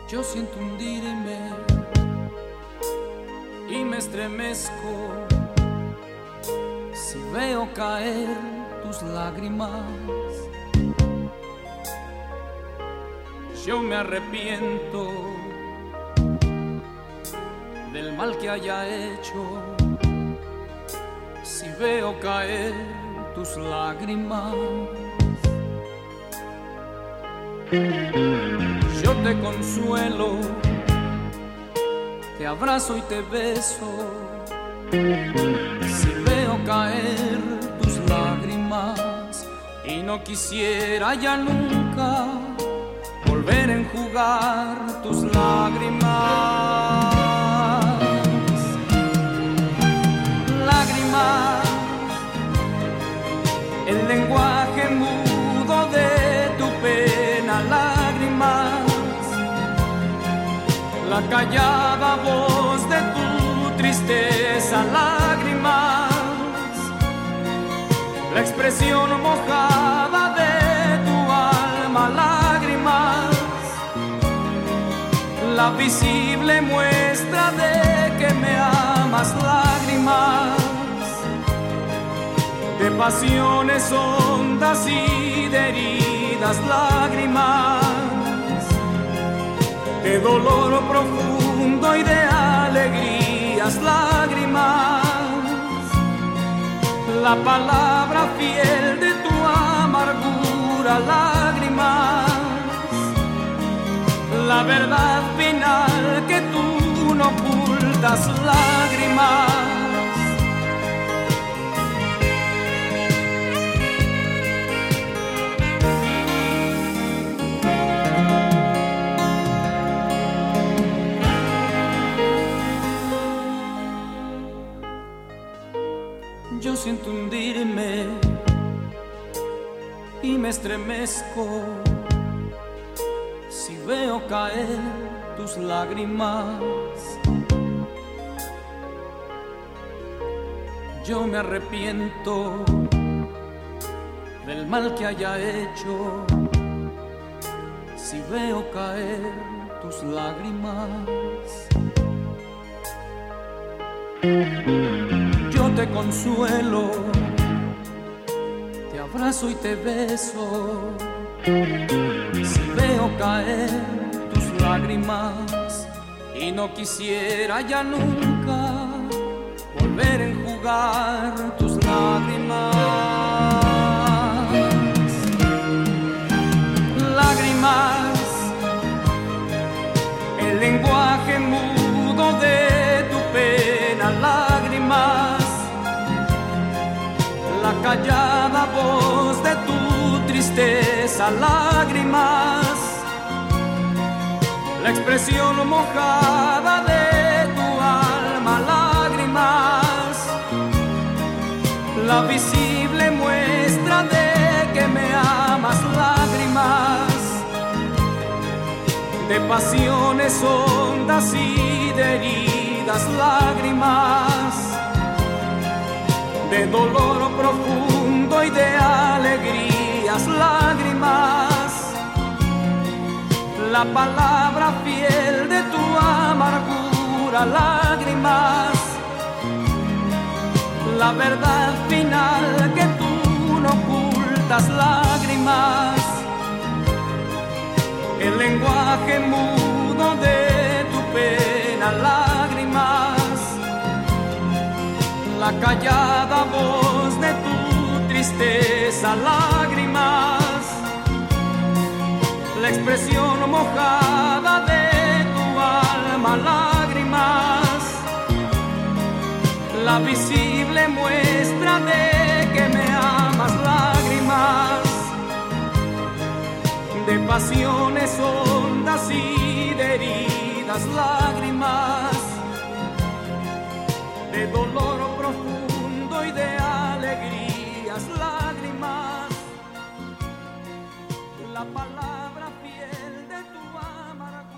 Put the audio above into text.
Yo siento hundirme y me estremezco si veo caer tus lágrimas. Yo me arrepiento del mal que haya hecho si veo caer tus lágrimas. Yo te consuelo, te abrazo y te beso si veo caer tus lágrimas, y no quisiera ya nunca volver a enjugar tus lágrimas. Lágrimas, el lenguaje mudo de tu pena. Lágrimas, la callada voz de tu tristeza. Lágrimas, la expresión mojada de tu alma. Lágrimas, la visible muestra de que me amas. Lágrimas, de pasiones hondas y de heridas. Lágrimas, de dolor profundo y de alegrías. Lágrimas, la palabra fiel de tu amargura. Lágrimas, la verdad final que tú no ocultas. Lágrimas, yo siento hundirme y me estremezco si veo caer tus lágrimas. Yo me arrepiento del mal que haya hecho si veo caer tus lágrimas. Yo te consuelo, te abrazo y te beso si veo caer tus lágrimas, y no quisiera ya nunca volver a enjugar tus lágrimas. Lágrimas, el lenguaje mudo de tu pena. Lágrimas, la callada voz de tu tristeza. Lágrimas, la expresión mojada de tu alma. Lágrimas, la visible muestra de que me amas. Lágrimas, de pasiones hondas y de heridas. Lágrimas, de dolor profundo y de alegrías. Lágrimas, la palabra fiel de tu amargura. Lágrimas, la verdad final que tú no ocultas. Lágrimas, el lenguaje mudo de tu pena. Lágrimas, la callada voz de tu tristeza. Lágrimas, la expresión mojada de tu alma. Lágrimas, la visible muestra de que me amas. Lágrimas, de pasiones hondas y de heridas. Lágrimas, de dolor profundo y de alegrías. Lágrimas, la palabra fiel de tu amargura.